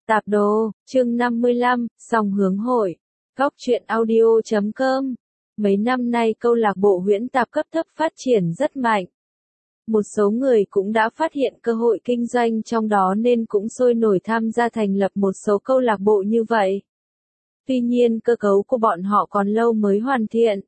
Tạp đồ, chương 55, song hướng hội. Góc truyện audio.com. Mấy năm nay câu lạc bộ huyễn tạp cấp thấp phát triển rất mạnh. Một số người cũng đã phát hiện cơ hội kinh doanh trong đó nên cũng sôi nổi tham gia thành lập một số câu lạc bộ như vậy. Tuy nhiên cơ cấu của bọn họ còn lâu mới hoàn thiện.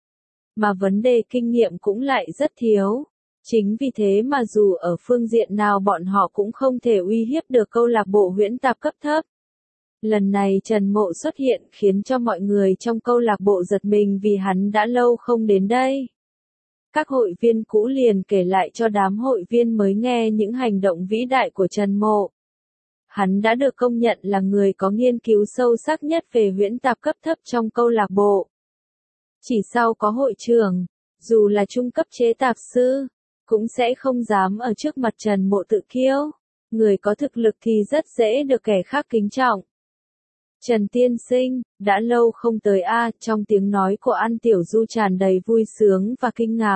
Mà vấn đề kinh nghiệm cũng lại rất thiếu. Chính vì thế mà dù ở phương diện nào bọn họ cũng không thể uy hiếp được câu lạc bộ huyễn tạp cấp thấp. Lần này Trần Mộ xuất hiện khiến cho mọi người trong câu lạc bộ giật mình vì hắn đã lâu không đến đây. Các hội viên cũ liền kể lại cho đám hội viên mới nghe những hành động vĩ đại của Trần Mộ. Hắn đã được công nhận là người có nghiên cứu sâu sắc nhất về huyễn tạp cấp thấp trong câu lạc bộ. Chỉ sau có hội trưởng, dù là trung cấp chế tạp sư, cũng sẽ không dám ở trước mặt Trần Mộ tự kiêu. Người có thực lực thì rất dễ được kẻ khác kính trọng. Trần tiên sinh, đã lâu không tới a, trong tiếng nói của An Tiểu Du tràn đầy vui sướng và kinh ngạc.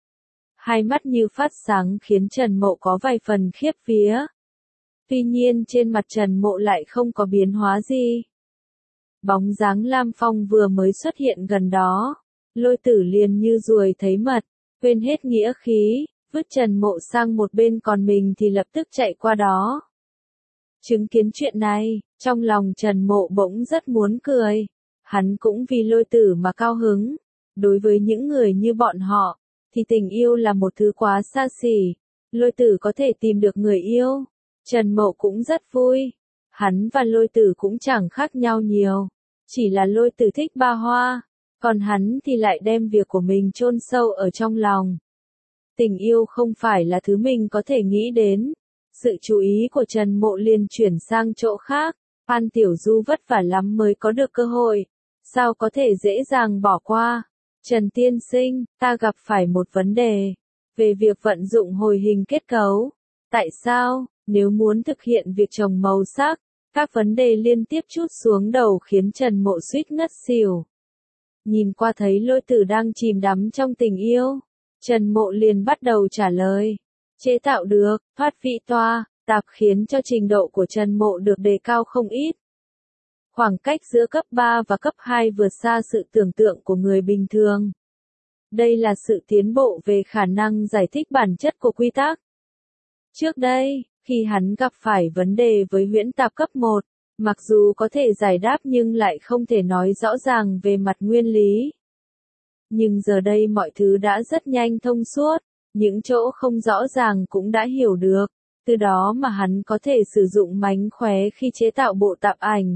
Hai mắt như phát sáng khiến Trần Mộ có vài phần khiếp vía. Tuy nhiên trên mặt Trần Mộ lại không có biến hóa gì. Bóng dáng Lam Phong vừa mới xuất hiện gần đó. Lôi Tử liền như ruồi thấy mật, quên hết nghĩa khí, vứt Trần Mộ sang một bên còn mình thì lập tức chạy qua đó. Chứng kiến chuyện này, trong lòng Trần Mộ bỗng rất muốn cười. Hắn cũng vì Lôi Tử mà cao hứng. Đối với những người như bọn họ, thì tình yêu là một thứ quá xa xỉ. Lôi Tử có thể tìm được người yêu. Trần Mộ cũng rất vui. Hắn và Lôi Tử cũng chẳng khác nhau nhiều. Chỉ là Lôi Tử thích ba hoa. Còn hắn thì lại đem việc của mình chôn sâu ở trong lòng. Tình yêu không phải là thứ mình có thể nghĩ đến. Sự chú ý của Trần Mộ liền chuyển sang chỗ khác. An Tiểu Du vất vả lắm mới có được cơ hội. Sao có thể dễ dàng bỏ qua? Trần tiên sinh, ta gặp phải một vấn đề. Về việc vận dụng hồi hình kết cấu. Tại sao, nếu muốn thực hiện việc trồng màu sắc, các vấn đề liên tiếp trút xuống đầu khiến Trần Mộ suýt ngất xỉu. Nhìn qua thấy Lôi Tử đang chìm đắm trong tình yêu. Trần Mộ liền bắt đầu trả lời. Chế tạo được, thoát vị toa, tạp khiến cho trình độ của Trần Mộ được đề cao không ít. Khoảng cách giữa cấp 3 và cấp 2 vượt xa sự tưởng tượng của người bình thường. Đây là sự tiến bộ về khả năng giải thích bản chất của quy tắc. Trước đây, khi hắn gặp phải vấn đề với huyễn tạp cấp 1, mặc dù có thể giải đáp nhưng lại không thể nói rõ ràng về mặt nguyên lý. Nhưng giờ đây mọi thứ đã rất nhanh thông suốt, những chỗ không rõ ràng cũng đã hiểu được, từ đó mà hắn có thể sử dụng mánh khóe khi chế tạo bộ tạp ảnh.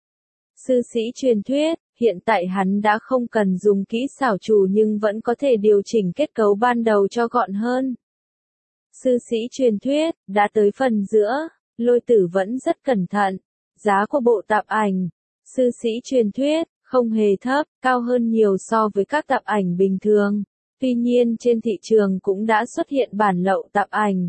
Sư sĩ truyền thuyết, hiện tại hắn đã không cần dùng kỹ xảo trù nhưng vẫn có thể điều chỉnh kết cấu ban đầu cho gọn hơn. Sư sĩ truyền thuyết, đã tới phần giữa, Lôi Tử vẫn rất cẩn thận. Giá của bộ tạp ảnh, sư sĩ truyền thuyết, không hề thấp, cao hơn nhiều so với các tạp ảnh bình thường. Tuy nhiên trên thị trường cũng đã xuất hiện bản lậu tạp ảnh.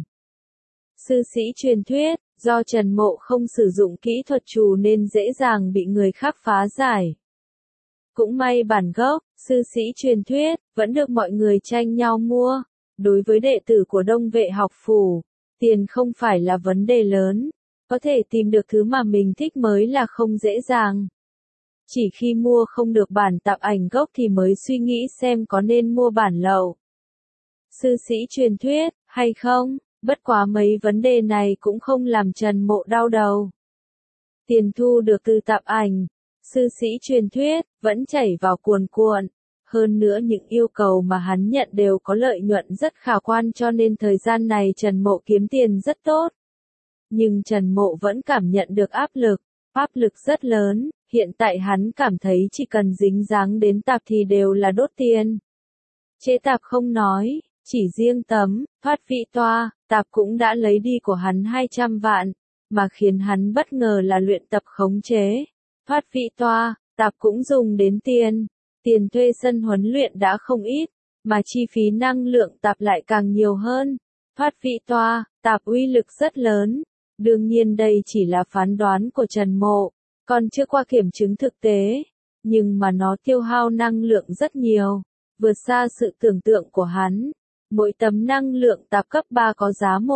Sư sĩ truyền thuyết, do Trần Mộ không sử dụng kỹ thuật trù nên dễ dàng bị người khác phá giải. Cũng may bản gốc, sư sĩ truyền thuyết, vẫn được mọi người tranh nhau mua. Đối với đệ tử của Đông Vệ học phủ, tiền không phải là vấn đề lớn. Có thể tìm được thứ mà mình thích mới là không dễ dàng. Chỉ khi mua không được bản tạp ảnh gốc thì mới suy nghĩ xem có nên mua bản lậu. Sư sĩ truyền thuyết, hay không? Bất quá mấy vấn đề này cũng không làm Trần Mộ đau đầu. Tiền thu được từ tạp ảnh, sư sĩ truyền thuyết, vẫn chảy vào cuồn cuộn. Hơn nữa những yêu cầu mà hắn nhận đều có lợi nhuận rất khả quan cho nên thời gian này Trần Mộ kiếm tiền rất tốt. Nhưng Trần Mộ vẫn cảm nhận được áp lực rất lớn, hiện tại hắn cảm thấy chỉ cần dính dáng đến tạp thì đều là đốt tiền. Chế tạp không nói, chỉ riêng tấm, thoát vị toa, tạp cũng đã lấy đi của hắn 200 vạn, mà khiến hắn bất ngờ là luyện tập khống chế. Thoát vị toa, tạp cũng dùng đến tiền thuê sân huấn luyện đã không ít, mà chi phí năng lượng tạp lại càng nhiều hơn. Thoát vị toa, tạp uy lực rất lớn. Đương nhiên đây chỉ là phán đoán của Trần Mộ, còn chưa qua kiểm chứng thực tế, nhưng mà nó tiêu hao năng lượng rất nhiều, vượt xa sự tưởng tượng của hắn. Mỗi tấm năng lượng tạp cấp 3 có giá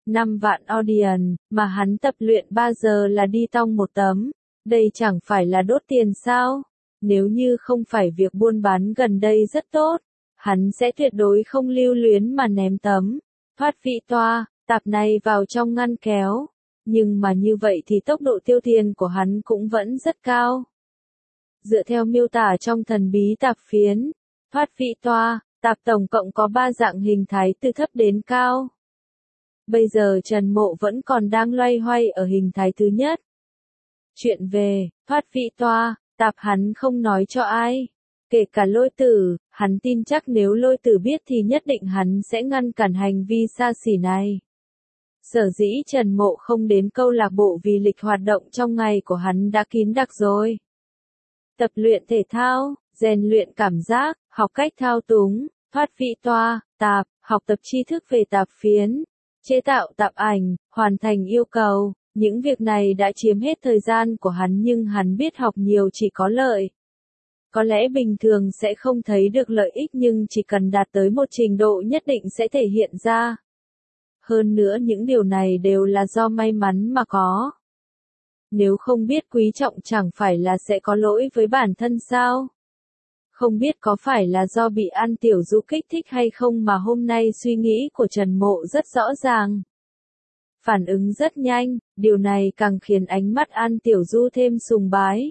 5 vạn audience, mà hắn tập luyện 3 giờ là đi tong một tấm. Đây chẳng phải là đốt tiền sao? Nếu như không phải việc buôn bán gần đây rất tốt, hắn sẽ tuyệt đối không lưu luyến mà ném tấm thoát vị toa, tạp này vào trong ngăn kéo. Nhưng mà như vậy thì tốc độ tiêu tiền của hắn cũng vẫn rất cao. Dựa theo miêu tả trong thần bí tạp phiến, thoát vị toa, tạp tổng cộng có 3 dạng hình thái từ thấp đến cao. Bây giờ Trần Mộ vẫn còn đang loay hoay ở hình thái thứ nhất. Chuyện về thoát vị toa, tạp hắn không nói cho ai. Kể cả Lôi Tử, hắn tin chắc nếu Lôi Tử biết thì nhất định hắn sẽ ngăn cản hành vi xa xỉ này. Sở dĩ Trần Mộ không đến câu lạc bộ vì lịch hoạt động trong ngày của hắn đã kín đặc rồi. Tập luyện thể thao, rèn luyện cảm giác, học cách thao túng, thoát vị toa, tạp, học tập tri thức về tạp phiến, chế tạo tạp ảnh, hoàn thành yêu cầu. Những việc này đã chiếm hết thời gian của hắn nhưng hắn biết học nhiều chỉ có lợi. Có lẽ bình thường sẽ không thấy được lợi ích nhưng chỉ cần đạt tới một trình độ nhất định sẽ thể hiện ra. Hơn nữa những điều này đều là do may mắn mà có. Nếu không biết quý trọng chẳng phải là sẽ có lỗi với bản thân sao? Không biết có phải là do bị An Tiểu Du kích thích hay không mà hôm nay suy nghĩ của Trần Mộ rất rõ ràng. Phản ứng rất nhanh, điều này càng khiến ánh mắt An Tiểu Du thêm sùng bái.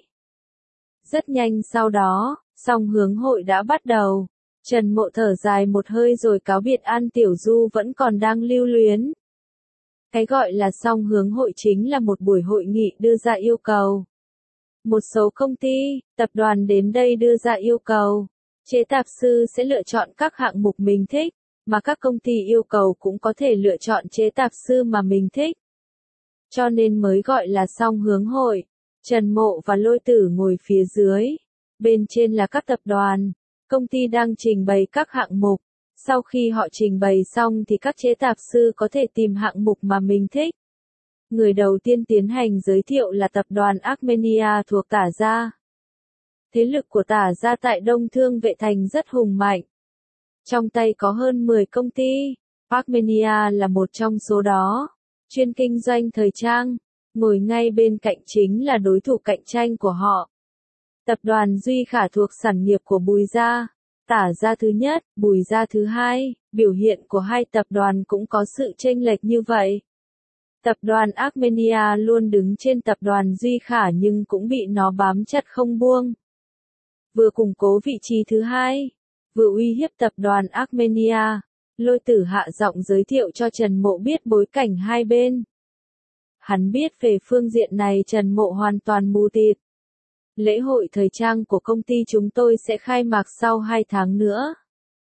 Rất nhanh sau đó, song hướng hội đã bắt đầu. Trần Mộ thở dài một hơi rồi cáo biệt An Tiểu Du vẫn còn đang lưu luyến. Cái gọi là song hướng hội chính là một buổi hội nghị đưa ra yêu cầu. Một số công ty, tập đoàn đến đây đưa ra yêu cầu. Chế tạp sư sẽ lựa chọn các hạng mục mình thích, mà các công ty yêu cầu cũng có thể lựa chọn chế tạp sư mà mình thích. Cho nên mới gọi là song hướng hội. Trần Mộ và Lôi Tử ngồi phía dưới. Bên trên là các tập đoàn, công ty đang trình bày các hạng mục. Sau khi họ trình bày xong thì các chế tạp sư có thể tìm hạng mục mà mình thích. Người đầu tiên tiến hành giới thiệu là tập đoàn Armenia thuộc Tả Gia. Thế lực của Tả Gia tại Đông Thương Vệ Thành rất hùng mạnh. Trong tay có hơn 10 công ty, Armenia là một trong số đó, chuyên kinh doanh thời trang, ngồi ngay bên cạnh chính là đối thủ cạnh tranh của họ. Tập đoàn Duy Khả thuộc sản nghiệp của Bùi Gia, Tả Gia thứ nhất, Bùi Gia thứ hai, biểu hiện của hai tập đoàn cũng có sự chênh lệch như vậy. Tập đoàn Armenia luôn đứng trên tập đoàn Duy Khả nhưng cũng bị nó bám chặt không buông. Vừa củng cố vị trí thứ hai, vừa uy hiếp tập đoàn Armenia. Lôi Tử hạ giọng giới thiệu cho Trần Mộ biết bối cảnh hai bên. Hắn biết về phương diện này Trần Mộ hoàn toàn mù tịt. Lễ hội thời trang của công ty chúng tôi sẽ khai mạc sau 2 tháng nữa.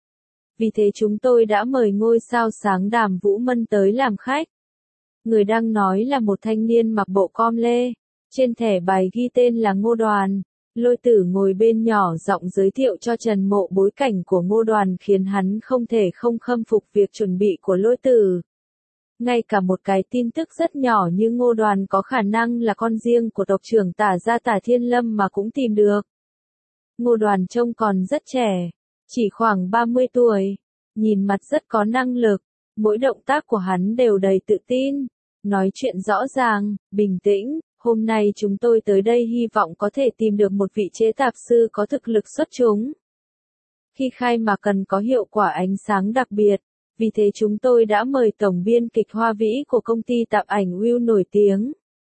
Vì thế chúng tôi đã mời ngôi sao sáng Đàm Vũ Mân tới làm khách. Người đang nói là một thanh niên mặc bộ com lê. Trên thẻ bài ghi tên là Ngô Đoàn. Lôi Tử ngồi bên nhỏ giọng giới thiệu cho Trần Mộ bối cảnh của Ngô Đoàn khiến hắn không thể không khâm phục việc chuẩn bị của Lôi Tử. Ngay cả một cái tin tức rất nhỏ như Ngô Đoàn có khả năng là con riêng của tộc trưởng Tả Gia Tả Thiên Lâm mà cũng tìm được. Ngô Đoàn trông còn rất trẻ, chỉ khoảng 30 tuổi, nhìn mặt rất có năng lực, mỗi động tác của hắn đều đầy tự tin, nói chuyện rõ ràng, bình tĩnh. Hôm nay chúng tôi tới đây hy vọng có thể tìm được một vị chế tạp sư có thực lực xuất chúng. Khi khai mạc cần có hiệu quả ánh sáng đặc biệt, vì thế chúng tôi đã mời tổng biên kịch Hoa Vĩ của công ty tạp ảnh Will nổi tiếng.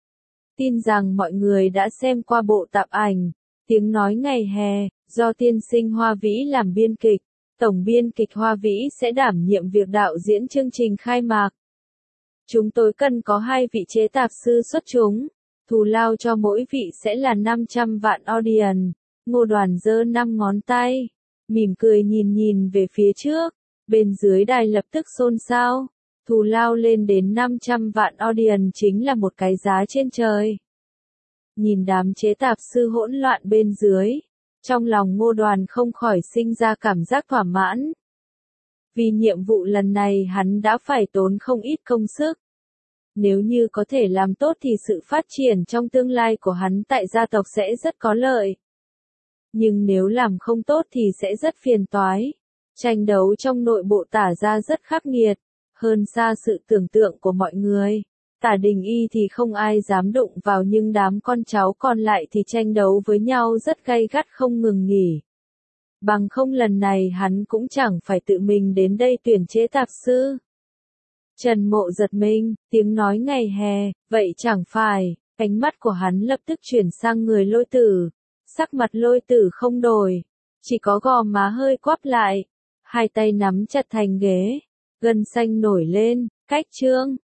Tin rằng mọi người đã xem qua bộ tạp ảnh, Tiếng nói ngày hè, do tiên sinh Hoa Vĩ làm biên kịch. Tổng biên kịch Hoa Vĩ sẽ đảm nhiệm việc đạo diễn chương trình khai mạc. Chúng tôi cần có 2 vị chế tạp sư xuất chúng. Thù lao cho mỗi vị sẽ là 500 vạn audience. Ngô Đoàn giơ 5 ngón tay, mỉm cười nhìn về phía trước. Bên dưới đài lập tức xôn xao. Thù lao lên đến 500 vạn audience chính là một cái giá trên trời. Nhìn đám chế tạp sư hỗn loạn bên dưới, trong lòng Ngô Đoàn không khỏi sinh ra cảm giác thỏa mãn. Vì nhiệm vụ lần này hắn đã phải tốn không ít công sức. Nếu như có thể làm tốt thì sự phát triển trong tương lai của hắn tại gia tộc sẽ rất có lợi. Nhưng nếu làm không tốt thì sẽ rất phiền toái. Tranh đấu trong nội bộ Tả Gia rất khắc nghiệt. hơn xa sự tưởng tượng của mọi người. Tả Đình Y thì không ai dám đụng vào nhưng đám con cháu còn lại thì tranh đấu với nhau rất gay gắt không ngừng nghỉ. Bằng không lần này hắn cũng chẳng phải tự mình đến đây tuyển chế tạp sư. Trần Mộ giật mình, tiếng nói ngày hè, vậy chẳng phải, ánh mắt của hắn lập tức chuyển sang người Lôi Tử. Sắc mặt Lôi Tử không đổi, chỉ có gò má hơi quắp lại, hai tay nắm chặt thành ghế, gân xanh nổi lên, cách trương.